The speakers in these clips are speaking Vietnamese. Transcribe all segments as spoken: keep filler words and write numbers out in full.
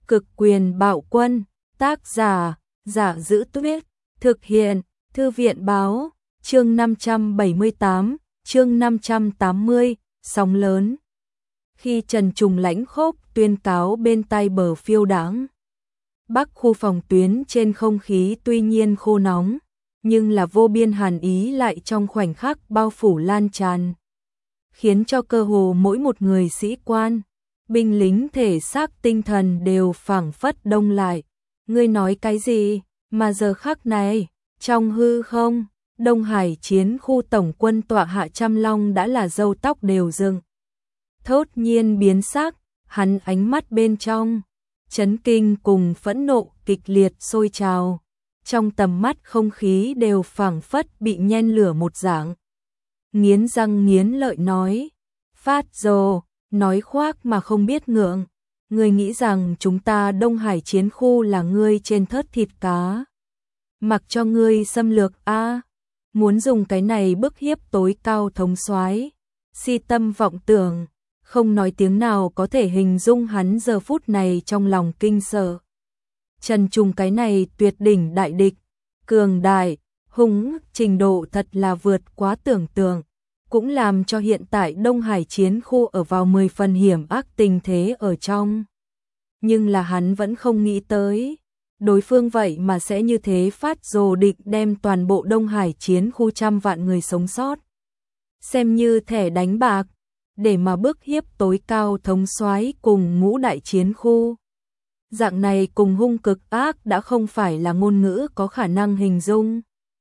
Cực quyền bạo quân, tác giả, Giả Giữ Tuyết, thực hiện, Thư viện báo, chương năm trăm bảy mươi tám, chương năm trăm tám mươi, sóng lớn. Khi Trần Trùng lãnh khốc tuyên cáo bên tai bờ phiêu đãng, bắc khu phòng tuyến trên không khí tuy nhiên khô nóng, nhưng là vô biên hàn ý lại trong khoảnh khắc bao phủ lan tràn, khiến cho cơ hồ mỗi một người sĩ quan, binh lính thể xác tinh thần đều phảng phất đông lại. Ngươi nói cái gì, mà giờ khắc này, trong hư không, Đông Hải chiến khu tổng quân tọa Hạ Trăm Long đã là râu tóc đều dựng. Thốt nhiên biến sắc, hắn ánh mắt bên trong, chấn kinh cùng phẫn nộ kịch liệt sôi trào. Trong tầm mắt không khí đều phảng phất bị nhen lửa một dạng. Nghiến răng nghiến lợi nói, Phát Dồ, nói khoác mà không biết ngượng. Ngươi nghĩ rằng chúng ta Đông Hải chiến khu là ngươi trên thớt thịt cá, mặc cho ngươi xâm lược a à, muốn dùng cái này bức hiếp tối cao thống soái, si tâm vọng tưởng, không nói tiếng nào có thể hình dung hắn giờ phút này trong lòng kinh sợ. Trần Trùng cái này tuyệt đỉnh đại địch, cường đại, hùng trình độ thật là vượt quá tưởng tượng, cũng làm cho hiện tại Đông Hải chiến khu ở vào mười phần hiểm ác tình thế ở trong. Nhưng là hắn vẫn không nghĩ tới, đối phương vậy mà sẽ như thế phát rồ định đem toàn bộ Đông Hải chiến khu trăm vạn người sống sót xem như thẻ đánh bạc, để mà bức hiếp tối cao thống soái cùng ngũ đại chiến khu. Dạng này cùng hung cực ác đã không phải là ngôn ngữ có khả năng hình dung.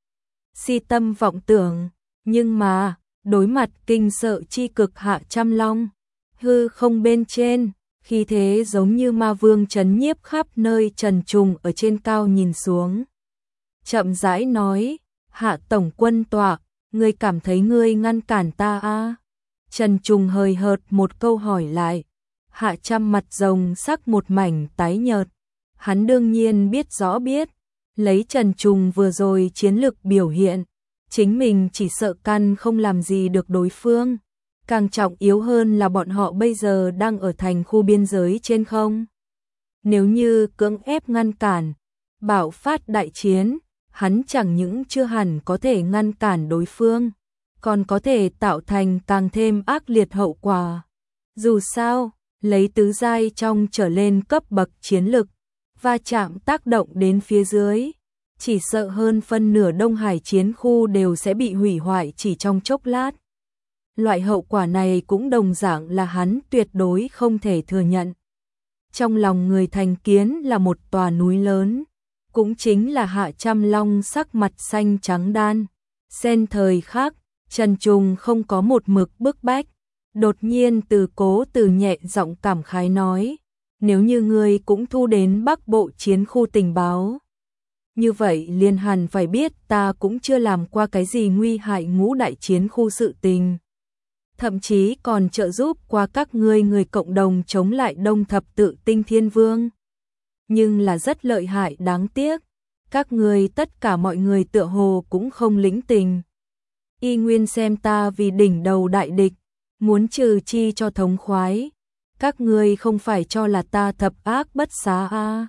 Si tâm vọng tưởng, nhưng mà, đối mặt kinh sợ chi cực Hạ Trăm Long, hư không bên trên, khi thế giống như ma vương trấn nhiếp khắp nơi. Trần Trùng ở trên cao nhìn xuống, chậm rãi nói, Hạ tổng quân tọa, ngươi cảm thấy ngươi ngăn cản ta a à? Trần Trùng hơi hợt một câu hỏi lại. Hạ Trăm mặt rồng sắc một mảnh tái nhợt, hắn đương nhiên biết rõ biết, lấy Trần Trùng vừa rồi chiến lực biểu hiện, chính mình chỉ sợ căn không làm gì được đối phương. Càng trọng yếu hơn là bọn họ bây giờ đang ở thành khu biên giới trên không. Nếu như cưỡng ép ngăn cản, bạo phát đại chiến, hắn chẳng những chưa hẳn có thể ngăn cản đối phương, còn có thể tạo thành càng thêm ác liệt hậu quả. Dù sao, lấy tứ giai trong trở lên cấp bậc chiến lực, va chạm tác động đến phía dưới, chỉ sợ hơn phân nửa Đông Hải chiến khu đều sẽ bị hủy hoại chỉ trong chốc lát. Loại hậu quả này cũng đồng dạng là hắn tuyệt đối không thể thừa nhận. Trong lòng người thành kiến là một tòa núi lớn, cũng chính là Hạ Trăm Long sắc mặt xanh trắng đan. Xen thời khác, Trần Trùng không có một mực bức bách, đột nhiên từ cố từ nhẹ giọng cảm khái nói, nếu như ngươi cũng thu đến Bắc Bộ chiến khu tình báo, như vậy liền hẳn phải biết ta cũng chưa làm qua cái gì nguy hại ngũ đại chiến khu sự tình. Thậm chí còn trợ giúp qua các ngươi người cộng đồng chống lại Đông Thập Tự Tinh Thiên Vương. Nhưng là rất lợi hại đáng tiếc, các ngươi tất cả mọi người tựa hồ cũng không lĩnh tình. Y nguyên xem ta vì đỉnh đầu đại địch, muốn trừ chi cho thống khoái. Các ngươi không phải cho là ta thập ác bất xá a?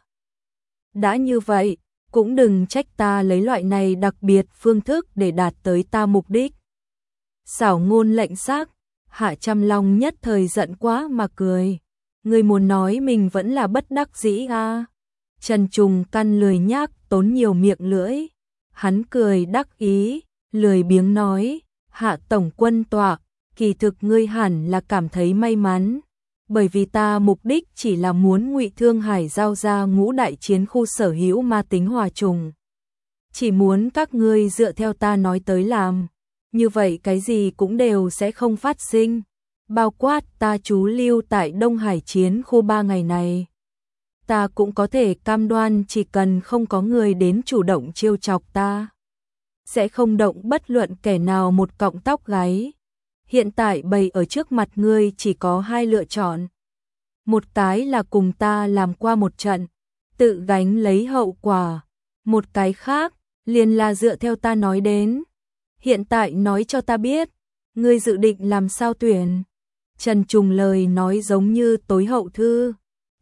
Đã như vậy, cũng đừng trách ta lấy loại này đặc biệt phương thức để đạt tới ta mục đích. Xảo ngôn lệnh xác, Hạ Trăm Long nhất thời giận quá mà cười. Ngươi muốn nói mình vẫn là bất đắc dĩ a? Trần Trùng căn lười nhác tốn nhiều miệng lưỡi. Hắn cười đắc ý, lười biếng nói, Hạ tổng quân tọa, kỳ thực ngươi hẳn là cảm thấy may mắn, bởi vì ta mục đích chỉ là muốn Ngụy Thương Hải giao ra ngũ đại chiến khu sở hữu ma tính hòa trùng. Chỉ muốn các ngươi dựa theo ta nói tới làm, như vậy cái gì cũng đều sẽ không phát sinh, bao quát ta trú lưu tại Đông Hải chiến khu ba ngày này. Ta cũng có thể cam đoan chỉ cần không có người đến chủ động trêu chọc ta, sẽ không động bất luận kẻ nào một cọng tóc gáy. Hiện tại bày ở trước mặt ngươi chỉ có hai lựa chọn. Một cái là cùng ta làm qua một trận, tự gánh lấy hậu quả. Một cái khác, liền là dựa theo ta nói đến. Hiện tại nói cho ta biết, ngươi dự định làm sao tuyển. Trần Trùng lời nói giống như tối hậu thư,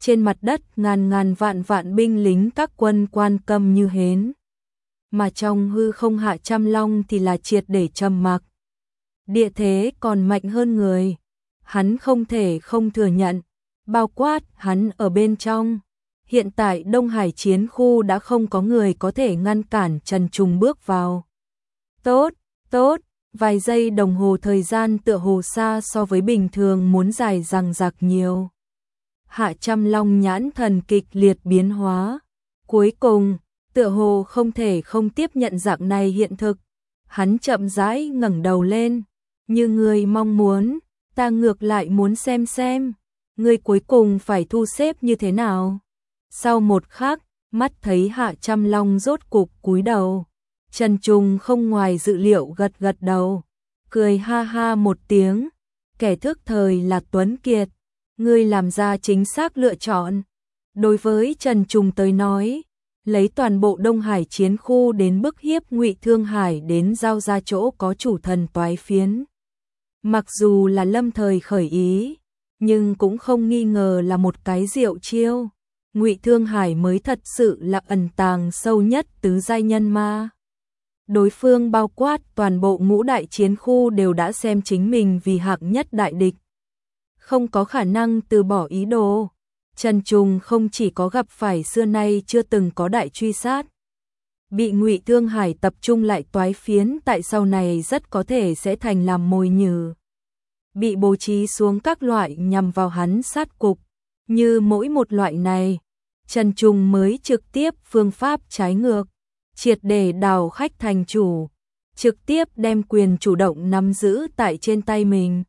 trên mặt đất ngàn ngàn vạn vạn binh lính các quân quan câm như hến. Mà trong hư không Hạ Trăm Long thì là triệt để trầm mặc. Địa thế còn mạnh hơn người, hắn không thể không thừa nhận, bao quát hắn ở bên trong. Hiện tại Đông Hải chiến khu đã không có người có thể ngăn cản Trần Trùng bước vào. Tốt, tốt, vài giây đồng hồ thời gian tựa hồ xa so với bình thường muốn dài dằng dặc nhiều. Hạ Trăm Long nhãn thần kịch liệt biến hóa. Cuối cùng, tựa hồ không thể không tiếp nhận dạng này hiện thực. Hắn chậm rãi ngẩng đầu lên. Như người mong muốn, ta ngược lại muốn xem xem. Người cuối cùng phải thu xếp như thế nào? Sau một khắc, mắt thấy Hạ Trăm Long rốt cục cúi đầu. Trần Trùng không ngoài dự liệu gật gật đầu. Cười ha ha một tiếng. Kẻ thức thời là Tuấn Kiệt. Ngươi làm ra chính xác lựa chọn. Đối với Trần Trùng tới nói, lấy toàn bộ Đông Hải chiến khu đến bức hiếp Ngụy Thương Hải đến giao ra chỗ có chủ thần toái phiến. Mặc dù là lâm thời khởi ý, nhưng cũng không nghi ngờ là một cái diệu chiêu. Ngụy Thương Hải mới thật sự là ẩn tàng sâu nhất tứ giai nhân ma. Đối phương bao quát toàn bộ ngũ đại chiến khu đều đã xem chính mình vì hạng nhất đại địch. Không có khả năng từ bỏ ý đồ. Trần Trùng không chỉ có gặp phải xưa nay chưa từng có đại truy sát. Bị Ngụy Thương Hải tập trung lại toái phiến tại sau này rất có thể sẽ thành làm mồi nhử. Bị bố trí xuống các loại nhằm vào hắn sát cục. Như mỗi một loại này, Trần Trùng mới trực tiếp phương pháp trái ngược. Triệt để đào khách thành chủ. Trực tiếp đem quyền chủ động nắm giữ tại trên tay mình.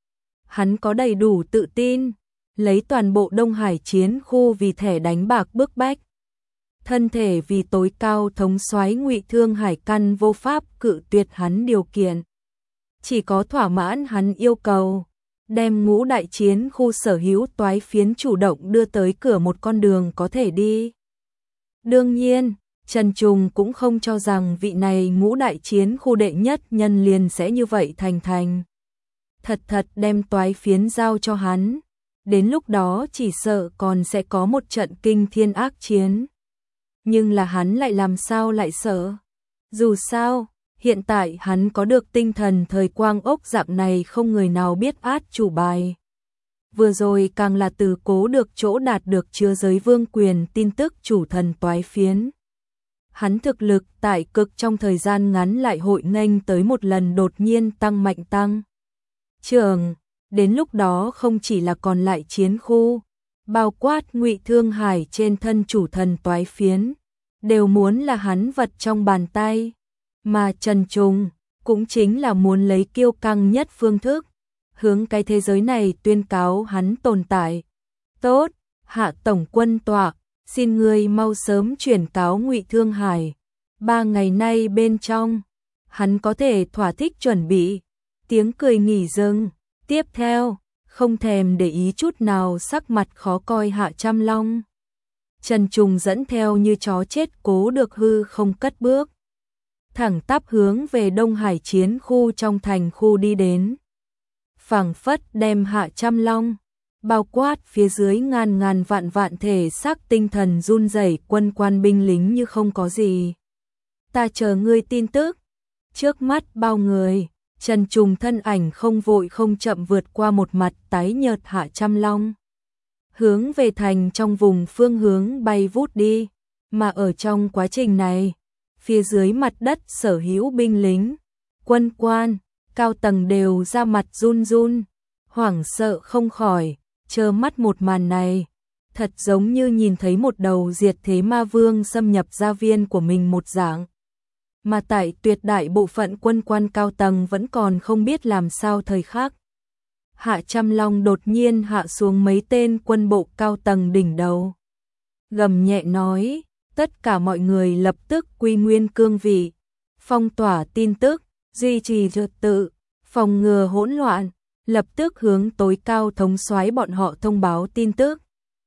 Hắn có đầy đủ tự tin, lấy toàn bộ Đông Hải chiến khu vì thẻ đánh bạc bức bách. Thân thể vì tối cao thống soái Ngụy Thương Hải căn vô pháp cự tuyệt hắn điều kiện. Chỉ có thỏa mãn hắn yêu cầu, đem ngũ đại chiến khu sở hữu toái phiến chủ động đưa tới cửa một con đường có thể đi. Đương nhiên, Trần Trùng cũng không cho rằng vị này ngũ đại chiến khu đệ nhất nhân liền sẽ như vậy thành thành. Thật thật đem toái phiến giao cho hắn, đến lúc đó chỉ sợ còn sẽ có một trận kinh thiên ác chiến. Nhưng là hắn lại làm sao lại sợ? Dù sao, hiện tại hắn có được tinh thần thời quang ốc dạng này không người nào biết át chủ bài. Vừa rồi càng là từ cố được chỗ đạt được chứa giới vương quyền tin tức chủ thần toái phiến. Hắn thực lực tại cực trong thời gian ngắn lại hội nghênh tới một lần đột nhiên tăng mạnh tăng. Trường, đến lúc đó không chỉ là còn lại chiến khu, bao quát Ngụy Thương Hải trên thân chủ thần toái phiến, đều muốn là hắn vật trong bàn tay. Mà Trần Trùng cũng chính là muốn lấy kiêu căng nhất phương thức, hướng cái thế giới này tuyên cáo hắn tồn tại. Tốt, Hạ tổng quân tọa, xin ngươi mau sớm chuyển cáo Ngụy Thương Hải. Ba ngày nay bên trong, hắn có thể thỏa thích chuẩn bị. Tiếng cười nghỉ dừng. Tiếp theo, không thèm để ý chút nào sắc mặt khó coi Hạ Trăm Long. Trần Trùng dẫn theo như chó chết cố được hư không cất bước. Thẳng tắp hướng về Đông Hải chiến khu trong thành khu đi đến. Phảng phất đem Hạ Trăm Long, bao quát phía dưới ngàn ngàn vạn vạn thể xác tinh thần run rẩy quân quan binh lính như không có gì. Ta chờ ngươi tin tức. Trước mắt bao người, Trần Trùng thân ảnh không vội không chậm vượt qua một mặt tái nhợt Hạ Trăm Long. Hướng về thành trong vùng phương hướng bay vút đi, mà ở trong quá trình này, phía dưới mặt đất sở hữu binh lính, quân quan, cao tầng đều ra mặt run run, hoảng sợ không khỏi, trơ mắt một màn này, thật giống như nhìn thấy một đầu diệt thế ma vương xâm nhập gia viên của mình một dạng. Mà tại tuyệt đại bộ phận quân quan cao tầng vẫn còn không biết làm sao thời khắc. Hạ Trăm Long đột nhiên hạ xuống mấy tên quân bộ cao tầng đỉnh đầu. Gầm nhẹ nói, tất cả mọi người lập tức quy nguyên cương vị, phong tỏa tin tức, duy trì trật tự, phòng ngừa hỗn loạn, lập tức hướng tối cao thống soái bọn họ thông báo tin tức.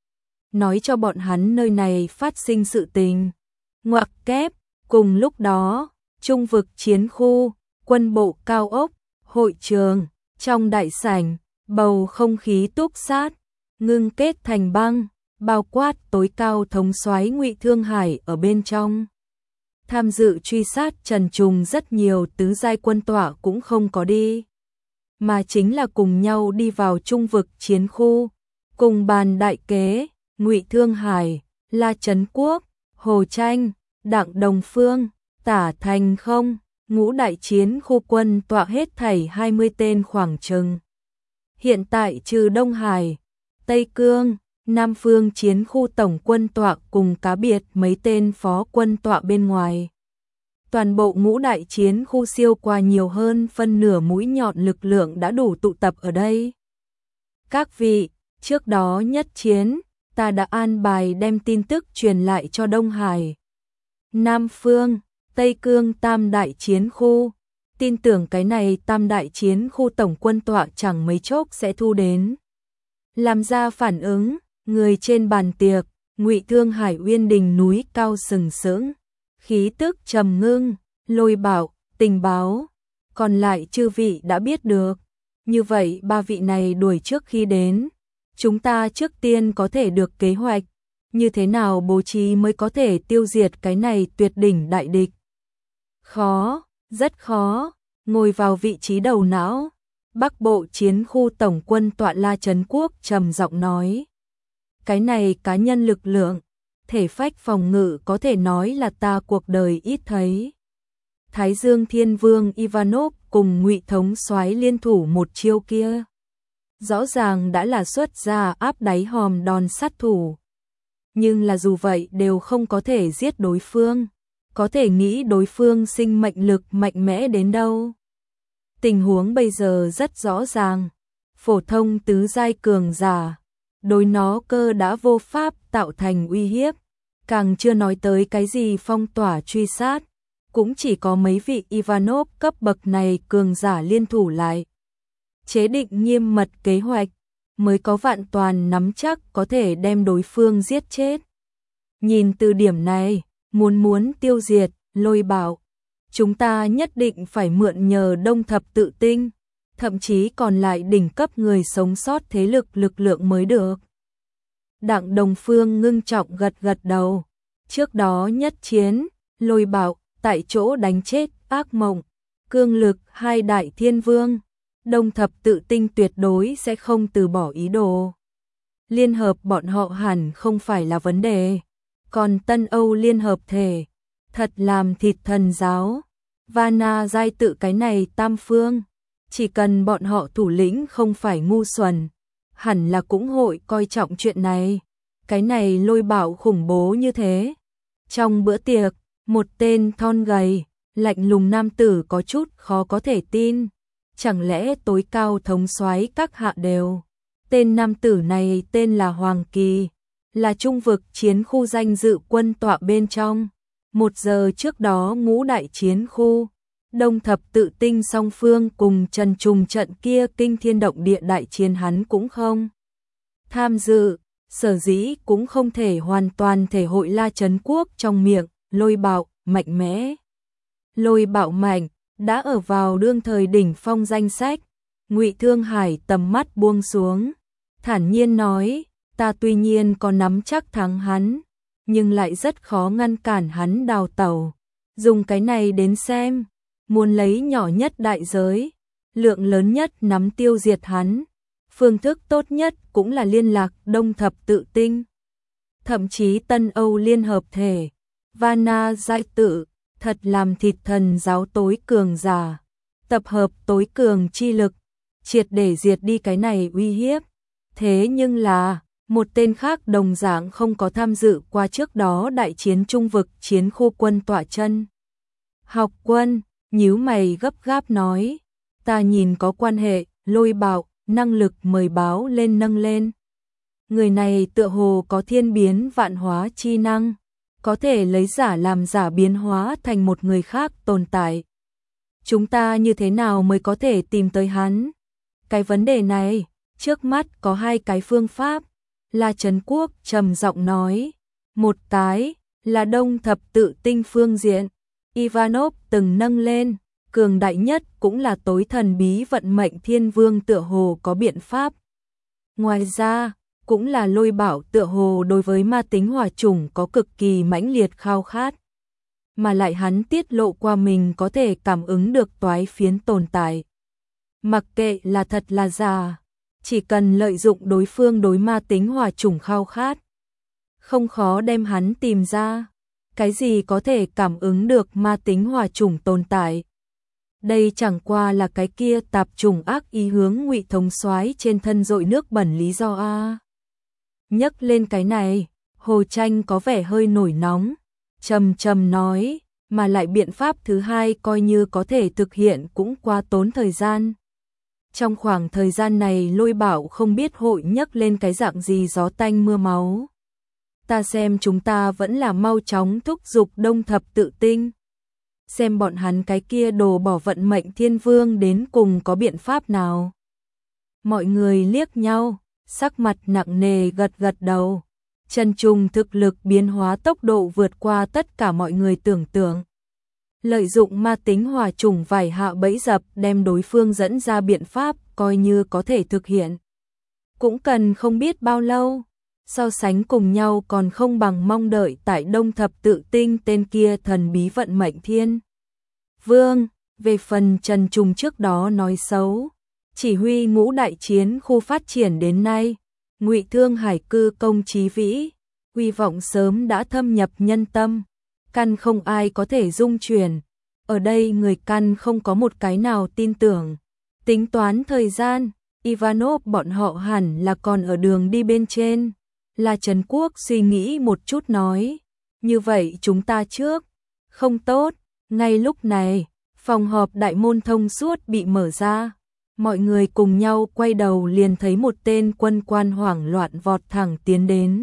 Nói cho bọn hắn nơi này phát sinh sự tình. Ngoặc kép, cùng lúc đó, trung vực chiến khu, quân bộ cao ốc, hội trường, trong đại sảnh, bầu không khí túc sát, ngưng kết thành băng, bao quát tối cao thống soái Ngụy Thương Hải ở bên trong. Tham dự truy sát Trần Trùng rất nhiều tứ giai quân tọa cũng không có đi, mà chính là cùng nhau đi vào trung vực chiến khu, cùng bàn đại kế, Ngụy Thương Hải, La Trấn Quốc, Hồ Tranh, Đặng Đồng Phương, Tả Thành Không, ngũ đại chiến khu quân tọa hết thảy hai mươi tên khoảng chừng. Hiện tại trừ Đông Hải, Tây Cương, Nam Phương chiến khu tổng quân tọa cùng cá biệt mấy tên phó quân tọa bên ngoài. Toàn bộ ngũ đại chiến khu siêu qua nhiều hơn phân nửa mũi nhọn lực lượng đã đủ tụ tập ở đây. Các vị, trước đó nhất chiến, ta đã an bài đem tin tức truyền lại cho Đông Hải, Nam Phương, Tây Cương tam đại chiến khu. Tin tưởng cái này tam đại chiến khu tổng quân tọa chẳng mấy chốc sẽ thu đến. Làm ra phản ứng, người trên bàn tiệc, Ngụy Thương Hải Uyên Đình núi cao sừng sững, khí tức trầm ngưng, Lôi Bảo, tình báo, còn lại chư vị đã biết được. Như vậy ba vị này đuổi trước khi đến, chúng ta trước tiên có thể được kế hoạch, như thế nào bố trí mới có thể tiêu diệt cái này tuyệt đỉnh đại địch. Khó, rất khó, ngồi vào vị trí đầu não. Bắc Bộ chiến khu tổng quân tọa La Trấn Quốc trầm giọng nói. Cái này cá nhân lực lượng, thể phách phòng ngự có thể nói là ta cuộc đời ít thấy. Thái Dương Thiên Vương Ivanov cùng Ngụy thống soái liên thủ một chiêu kia, rõ ràng đã là xuất ra áp đáy hòm đòn sát thủ. Nhưng là dù vậy đều không có thể giết đối phương, có thể nghĩ đối phương sinh mệnh lực mạnh mẽ đến đâu. Tình huống bây giờ rất rõ ràng, phổ thông tứ giai cường giả, đối nó cơ đã vô pháp tạo thành uy hiếp, càng chưa nói tới cái gì phong tỏa truy sát, cũng chỉ có mấy vị Ivanov cấp bậc này cường giả liên thủ lại, chế định nghiêm mật kế hoạch, mới có vạn toàn nắm chắc có thể đem đối phương giết chết. Nhìn từ điểm này, muốn muốn tiêu diệt Lôi Bảo, chúng ta nhất định phải mượn nhờ Đông Thập Tự Tinh, thậm chí còn lại đỉnh cấp người sống sót thế lực lực lượng mới được. Đặng Đồng Phương ngưng trọng gật gật đầu. Trước đó nhất chiến, Lôi Bảo tại chỗ đánh chết ác mộng, cương lực hai đại thiên vương. Đông Thập Tự Tinh tuyệt đối sẽ không từ bỏ ý đồ. Liên hợp bọn họ hẳn không phải là vấn đề. Còn Tân Âu liên hợp thể, thật làm thịt thần giáo. Vana giai tự cái này tam phương, chỉ cần bọn họ thủ lĩnh không phải ngu xuẩn, hẳn là cũng hội coi trọng chuyện này. Cái này Lôi Bảo khủng bố như thế. Trong bữa tiệc, một tên thon gầy, lạnh lùng nam tử có chút khó có thể tin. Chẳng lẽ tối cao thống soái các hạ đều. Tên nam tử này tên là Hoàng Kỳ, là trung vực chiến khu danh dự quân tọa bên trong. Một giờ trước đó ngũ đại chiến khu, Đông Thập Tự Tinh song phương cùng Trần Trùng trận kia kinh thiên động địa đại chiến hắn cũng không tham dự, sở dĩ cũng không thể hoàn toàn thể hội La Trấn Quốc trong miệng Lôi Bạo mạnh mẽ. Lôi Bạo mạnh đã ở vào đương thời đỉnh phong danh sách. Ngụy Thương Hải tầm mắt buông xuống, thản nhiên nói, ta tuy nhiên có nắm chắc thắng hắn, nhưng lại rất khó ngăn cản hắn đào tẩu. Dùng cái này đến xem, muốn lấy nhỏ nhất đại giới, lượng lớn nhất nắm tiêu diệt hắn, phương thức tốt nhất cũng là liên lạc Đông Thập Tự Tinh, thậm chí Tân Âu liên hợp thể, Vana giai tự, thật làm thịt thần giáo tối cường giả, tập hợp tối cường chi lực, triệt để diệt đi cái này uy hiếp. Thế nhưng là, một tên khác đồng dạng không có tham dự qua trước đó đại chiến trung vực chiến khu quân tọa chân. Học Quân, nhíu mày gấp gáp nói, ta nhìn có quan hệ, Lôi Bạo, năng lực mời báo lên nâng lên. Người này tựa hồ có thiên biến vạn hóa chi năng, có thể lấy giả làm giả biến hóa thành một người khác tồn tại. Chúng ta như thế nào mới có thể tìm tới hắn? Cái vấn đề này, trước mắt có hai cái phương pháp. La Trấn Quốc trầm giọng nói, một cái là Đông Thập Tự Tinh phương diện, Ivanov từng nâng lên, cường đại nhất cũng là tối thần bí vận mệnh thiên vương tựa hồ có biện pháp. Ngoài ra, cũng là Lôi Bảo tựa hồ đối với ma tính hỏa chủng có cực kỳ mãnh liệt khao khát. Mà lại hắn tiết lộ qua mình có thể cảm ứng được toái phiến tồn tại. Mặc kệ là thật là giả, chỉ cần lợi dụng đối phương đối ma tính hỏa chủng khao khát, không khó đem hắn tìm ra. Cái gì có thể cảm ứng được ma tính hỏa chủng tồn tại? Đây chẳng qua là cái kia tạp chủng ác ý hướng Ngụy thống soái trên thân dội nước bẩn lý do a. Nhắc lên cái này, Hồ Tranh có vẻ hơi nổi nóng, trầm trầm nói, mà lại biện pháp thứ hai coi như có thể thực hiện cũng quá tốn thời gian. Trong khoảng thời gian này Lôi Bảo không biết hội nhắc lên cái dạng gì gió tanh mưa máu. Ta xem chúng ta vẫn là mau chóng thúc giục Đông Thập Tự Tinh. Xem bọn hắn cái kia đồ bỏ vận mệnh thiên vương đến cùng có biện pháp nào. Mọi người liếc nhau, sắc mặt nặng nề gật gật đầu. Trần Trùng thực lực biến hóa tốc độ vượt qua tất cả mọi người tưởng tượng. Lợi dụng ma tính hỏa chủng vải hạ bẫy dập đem đối phương dẫn ra biện pháp coi như có thể thực hiện. Cũng cần không biết bao lâu, so sánh cùng nhau còn không bằng mong đợi tại Đông Thập Tự Tinh tên kia thần bí vận mệnh thiên vương. Về phần Trần Trùng trước đó nói xấu, chỉ huy ngũ đại chiến khu phát triển đến nay, Ngụy Thương Hải cư công trí vĩ, uy vọng sớm đã thâm nhập nhân tâm, căn không ai có thể dung chuyển. Ở đây người căn không có một cái nào tin tưởng. Tính toán thời gian, Ivanov bọn họ hẳn là còn ở đường đi bên trên. Là Trần Quốc suy nghĩ một chút nói, như vậy chúng ta trước. Không tốt, ngay lúc này, phòng họp đại môn thông suốt bị mở ra. Mọi người cùng nhau quay đầu liền thấy một tên quân quan hoảng loạn vọt thẳng tiến đến.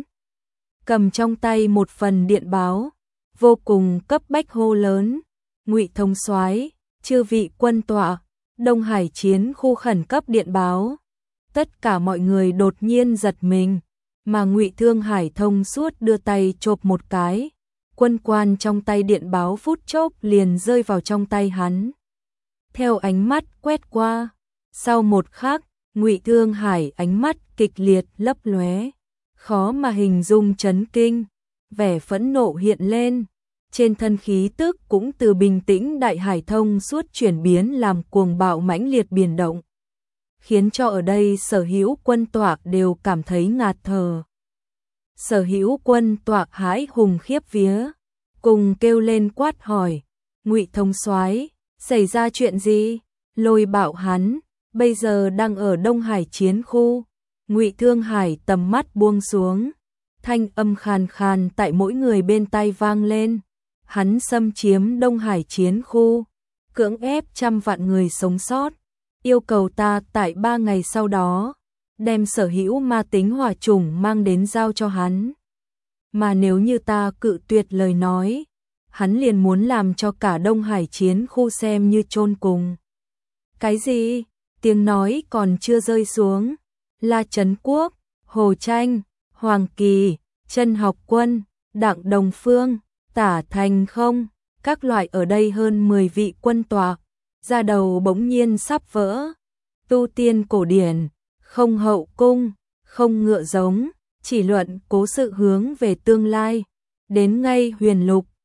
Cầm trong tay một phần điện báo, vô cùng cấp bách hô lớn, Ngụy thống soái, chư vị quân tọa, Đông Hải chiến khu khẩn cấp điện báo. Tất cả mọi người đột nhiên giật mình, mà Ngụy Thương Hải thông suốt đưa tay chộp một cái, quân quan trong tay điện báo phút chốc liền rơi vào trong tay hắn. Theo ánh mắt quét qua, sau một khắc, Ngụy Thương Hải ánh mắt kịch liệt lấp lóe, khó mà hình dung chấn kinh, vẻ phẫn nộ hiện lên, trên thân khí tức cũng từ bình tĩnh đại hải thông suốt chuyển biến làm cuồng bạo mãnh liệt biển động, khiến cho ở đây sở hữu quân tọa đều cảm thấy ngạt thở. Sở hữu quân tọa hãi hùng khiếp vía, cùng kêu lên quát hỏi, Ngụy thống soái, xảy ra chuyện gì? Lôi Bảo hắn, bây giờ đang ở Đông Hải chiến khu. Ngụy Thương Hải tầm mắt buông xuống, thanh âm khàn khàn tại mỗi người bên tai vang lên. Hắn xâm chiếm Đông Hải chiến khu, cưỡng ép trăm vạn người sống sót, yêu cầu ta tại ba ngày sau đó đem sở hữu ma tính hỏa chủng mang đến giao cho hắn. Mà nếu như ta cự tuyệt lời nói, hắn liền muốn làm cho cả Đông Hải chiến khu xem như chôn cùng. Cái gì? Tiếng nói còn chưa rơi xuống, là Trấn Quốc, Hồ Tranh, Hoàng Kỳ, Trân Học Quân, Đặng Đồng Phương, Tả Thành Không, các loại ở đây hơn mười vị quân tọa, da đầu bỗng nhiên sắp vỡ. Tu tiên cổ điển, không hậu cung, không ngựa giống, chỉ luận cố sự hướng về tương lai, đến ngay huyền lục,